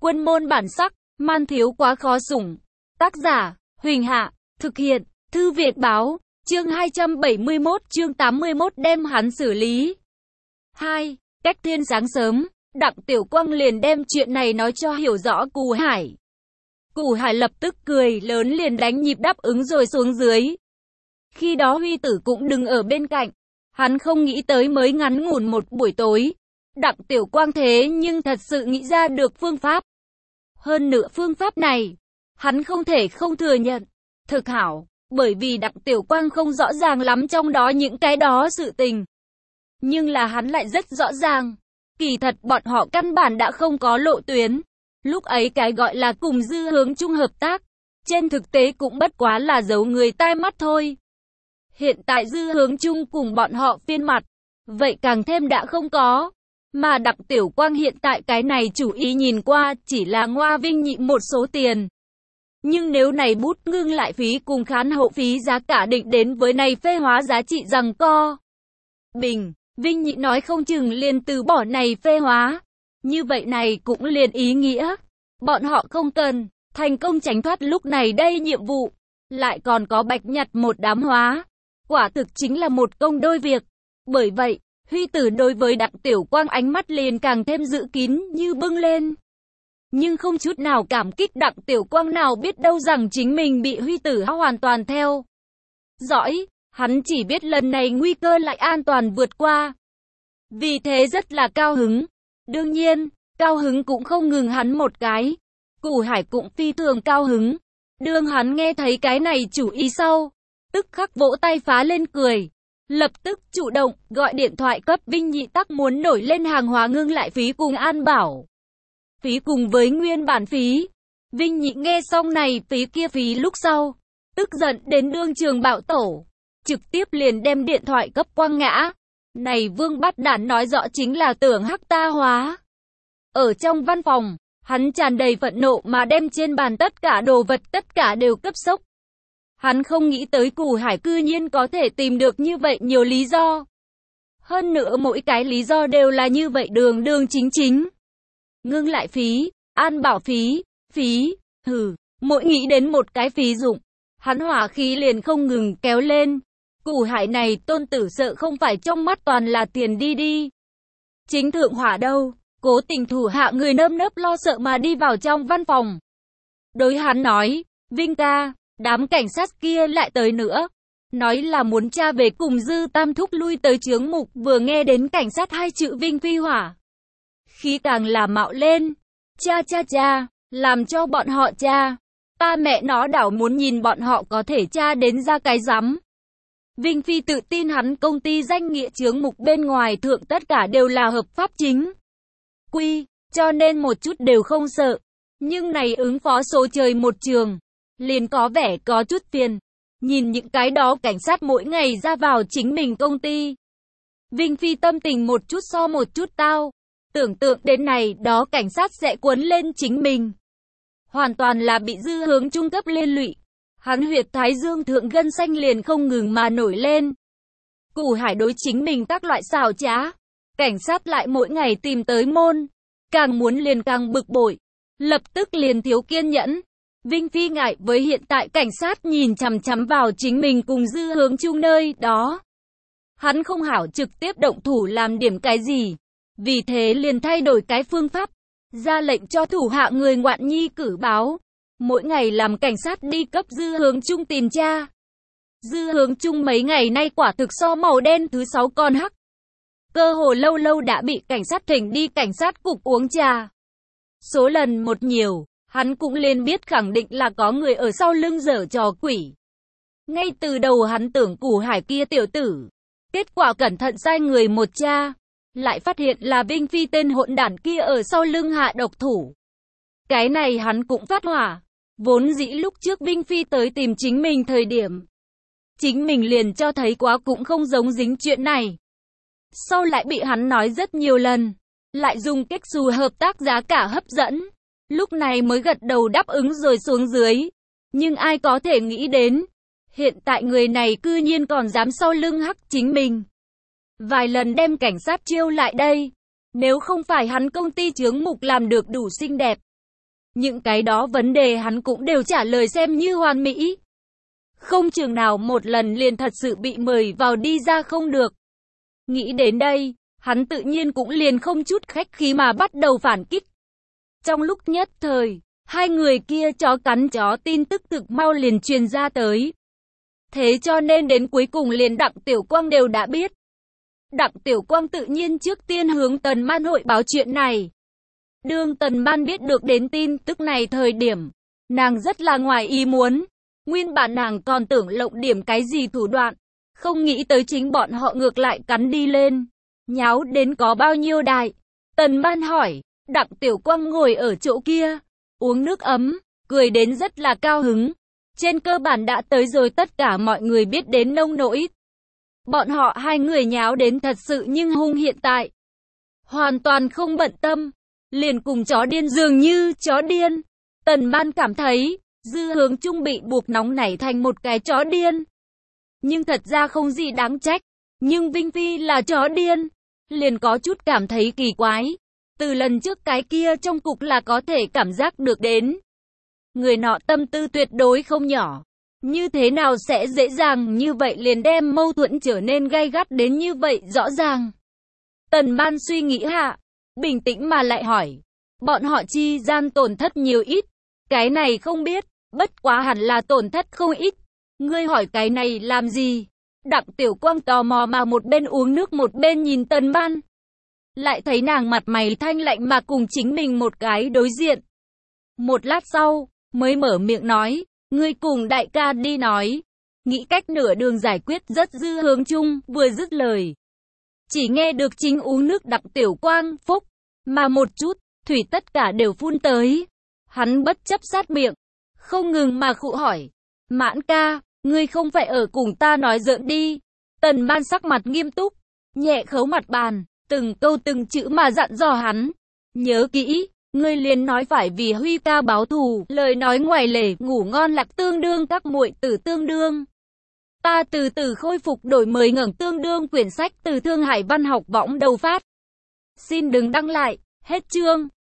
Quân môn bản sắc, man thiếu quá khó sủng. Tác giả, Huỳnh Hạ, thực hiện, Thư Việt Báo, chương 271 chương 81 đem hắn xử lý. 2. Cách thiên sáng sớm, Đặng Tiểu Quang liền đem chuyện này nói cho hiểu rõ Cù Hải. Cù Hải lập tức cười lớn liền đánh nhịp đáp ứng rồi xuống dưới. Khi đó Huy Tử cũng đứng ở bên cạnh. Hắn không nghĩ tới mới ngắn ngủn một buổi tối. Đặng Tiểu Quang thế nhưng thật sự nghĩ ra được phương pháp. Hơn nữa phương pháp này, hắn không thể không thừa nhận. Thực hảo, bởi vì Đặng Tiểu Quang không rõ ràng lắm trong đó những cái đó sự tình. Nhưng là hắn lại rất rõ ràng. Kỳ thật bọn họ căn bản đã không có lộ tuyến. Lúc ấy cái gọi là cùng Dư Hướng Trung hợp tác, trên thực tế cũng bất quá là giấu người tai mắt thôi. Hiện tại Dư Hướng Trung cùng bọn họ phiên mặt, vậy càng thêm đã không có. Mà Đặng Tiểu Quang hiện tại cái này chủ ý nhìn qua chỉ là ngoa Vinh Nhị một số tiền. Nhưng nếu này bút ngưng lại phí cùng khán hậu phí giá cả định đến với này phê hóa giá trị rằng co. Bình, Vinh Nhị nói không chừng liền từ bỏ này phê hóa. Như vậy này cũng liền ý nghĩa. Bọn họ không cần, thành công tránh thoát lúc này đây nhiệm vụ. Lại còn có bạch nhặt một đám hóa. Quả thực chính là một công đôi việc. Bởi vậy, Huy Tử đối với Đặng Tiểu Quang ánh mắt liền càng thêm giữ kín như bưng lên. Nhưng không chút nào cảm kích Đặng Tiểu Quang nào biết đâu rằng chính mình bị Huy Tử hoàn toàn theo dõi. Hắn chỉ biết lần này nguy cơ lại an toàn vượt qua. Vì thế rất là cao hứng. Đương nhiên, cao hứng cũng không ngừng hắn một cái. Cù Hải cũng phi thường cao hứng. Đương hắn nghe thấy cái này chủ ý sau, tức khắc vỗ tay phá lên cười. Lập tức chủ động gọi điện thoại cấp Vinh Nhị tắc muốn nổi lên hàng hóa ngưng lại phí cùng an bảo phí cùng với nguyên bản phí. Vinh Nhị nghe xong này phí kia phí lúc sau, tức giận đến đương trường bạo tổ, trực tiếp liền đem điện thoại cấp quăng ngã. Này Vương Bát Đản nói rõ chính là tưởng hắc ta hóa. Ở trong văn phòng, hắn tràn đầy phẫn nộ mà đem trên bàn tất cả đồ vật tất cả đều cấp sốc. Hắn không nghĩ tới Cù Hải cư nhiên có thể tìm được như vậy nhiều lý do. Hơn nữa mỗi cái lý do đều là như vậy đường đường chính chính. Ngưng lại phí, an bảo phí, mỗi nghĩ đến một cái phí dụng, hắn hỏa khí liền không ngừng kéo lên. Cù Hải này tôn tử sợ không phải trong mắt toàn là tiền đi. Chính thượng hỏa đâu, cố tình thủ hạ người nơm nớp lo sợ mà đi vào trong văn phòng. Đối hắn nói, Vinh ca, đám cảnh sát kia lại tới nữa. Nói là muốn tra về cùng Dư Tam Thúc lui tới chướng mục, vừa nghe đến cảnh sát hai chữ Vinh phi hỏa. Khí càng là mạo lên. Cha, làm cho bọn họ cha. Ta mẹ nó đảo muốn nhìn bọn họ có thể tra đến ra cái rắm. Vinh Phi tự tin hắn công ty danh nghĩa chướng mục bên ngoài thượng tất cả đều là hợp pháp chính quy, cho nên một chút đều không sợ. Nhưng này ứng phó số trời một trường, liền có vẻ có chút phiền. Nhìn những cái đó cảnh sát mỗi ngày ra vào chính mình công ty. Vinh Phi tâm tình một chút so một chút tao. Tưởng tượng đến này đó cảnh sát sẽ cuốn lên chính mình. Hoàn toàn là bị Dư Hướng Trung cấp liên lụy. Hắn huyệt thái dương thượng gân xanh liền không ngừng mà nổi lên. Cù Hải đối chính mình các loại xảo trá. Cảnh sát lại mỗi ngày tìm tới môn. Càng muốn liền càng bực bội. Lập tức liền thiếu kiên nhẫn. Vinh Phi ngại với hiện tại cảnh sát nhìn chằm chằm vào chính mình cùng Dư Hướng Trung nơi đó. Hắn không hảo trực tiếp động thủ làm điểm cái gì. Vì thế liền thay đổi cái phương pháp. Ra lệnh cho thủ hạ người ngoạn nhi cử báo. Mỗi ngày làm cảnh sát đi cấp Dư Hướng Trung tìm tra. Dư Hướng Trung mấy ngày nay quả thực so màu đen thứ 6 con hắc. Cơ hồ lâu lâu đã bị cảnh sát thỉnh đi cảnh sát cục uống trà. Số lần một nhiều, hắn cũng liền biết khẳng định là có người ở sau lưng giở trò quỷ. Ngay từ đầu hắn tưởng Cù Hải kia tiểu tử. Kết quả cẩn thận sai người một tra. Lại phát hiện là Vinh Phi tên hỗn đản kia ở sau lưng hạ độc thủ. Cái này hắn cũng phát hỏa. Vốn dĩ lúc trước Vinh Phi tới tìm chính mình thời điểm. Chính mình liền cho thấy quá cũng không giống dính chuyện này. Sau lại bị hắn nói rất nhiều lần. Lại dùng cách dù hợp tác giá cả hấp dẫn. Lúc này mới gật đầu đáp ứng rồi xuống dưới. Nhưng ai có thể nghĩ đến. Hiện tại người này cư nhiên còn dám sau lưng hắc chính mình. Vài lần đem cảnh sát chiêu lại đây. Nếu không phải hắn công ty chướng mục làm được đủ xinh đẹp. Những cái đó vấn đề hắn cũng đều trả lời xem như hoàn mỹ. Không chừng nào một lần liền thật sự bị mời vào đi ra không được. Nghĩ đến đây, hắn tự nhiên cũng liền không chút khách khí mà bắt đầu phản kích. Trong lúc nhất thời, hai người kia chó cắn chó tin tức thực mau liền truyền ra tới. Thế cho nên đến cuối cùng liền Đặng Tiểu Quang đều đã biết. Đặng Tiểu Quang tự nhiên trước tiên hướng Tần Man hội báo chuyện này. Đương Tần Man biết được đến tin tức này thời điểm, nàng rất là ngoài ý muốn. Nguyên bản nàng còn tưởng lộng điểm cái gì thủ đoạn, không nghĩ tới chính bọn họ ngược lại cắn đi lên. Nháo đến có bao nhiêu đại? Tần Man hỏi. Đặng Tiểu Quang ngồi ở chỗ kia, uống nước ấm, cười đến rất là cao hứng. Trên cơ bản đã tới rồi tất cả mọi người biết đến nông nỗi. Bọn họ hai người nháo đến thật sự nhưng hung hiện tại. Hoàn toàn không bận tâm, liền cùng chó điên dường như chó điên. Tần Man cảm thấy, Dư Hướng Trung bị buộc nóng nảy thành một cái chó điên. Nhưng thật ra không gì đáng trách, nhưng Vinh Phi là chó điên, liền có chút cảm thấy kỳ quái. Từ lần trước cái kia trong cục là có thể cảm giác được đến. Người nọ tâm tư tuyệt đối không nhỏ. Như thế nào sẽ dễ dàng như vậy liền đem mâu thuẫn trở nên gay gắt đến như vậy rõ ràng. Tần Man suy nghĩ hạ, bình tĩnh mà lại hỏi. Bọn họ chi gian tổn thất nhiều ít. Cái này không biết, bất quá hẳn là tổn thất không ít. Ngươi hỏi cái này làm gì? Đặng Tiểu Quang tò mò mà một bên uống nước một bên nhìn Tần Man. Lại thấy nàng mặt mày thanh lạnh mà cùng chính mình một cái đối diện. Một lát sau, mới mở miệng nói, ngươi cùng đại ca đi nói. Nghĩ cách nửa đường giải quyết rất Dư Hướng Trung, vừa dứt lời. Chỉ nghe được chính uống nước Đặng Tiểu Quang, phúc, mà một chút, thủy tất cả đều phun tới. Hắn bất chấp sát miệng, không ngừng mà khụ hỏi. Mãn ca, ngươi không phải ở cùng ta nói giỡn đi. Tần Man sắc mặt nghiêm túc, nhẹ khấu mặt bàn, từng câu từng chữ mà dặn dò hắn. Nhớ kỹ, ngươi liền nói phải vì Huy ca báo thù, lời nói ngoài lề, ngủ ngon lạc tương đương các muội tử tương đương. Ta từ từ khôi phục đổi mới ngẩng tương đương quyển sách từ Thương Hải Văn học võng đầu phát. Xin đừng đăng lại, hết chương.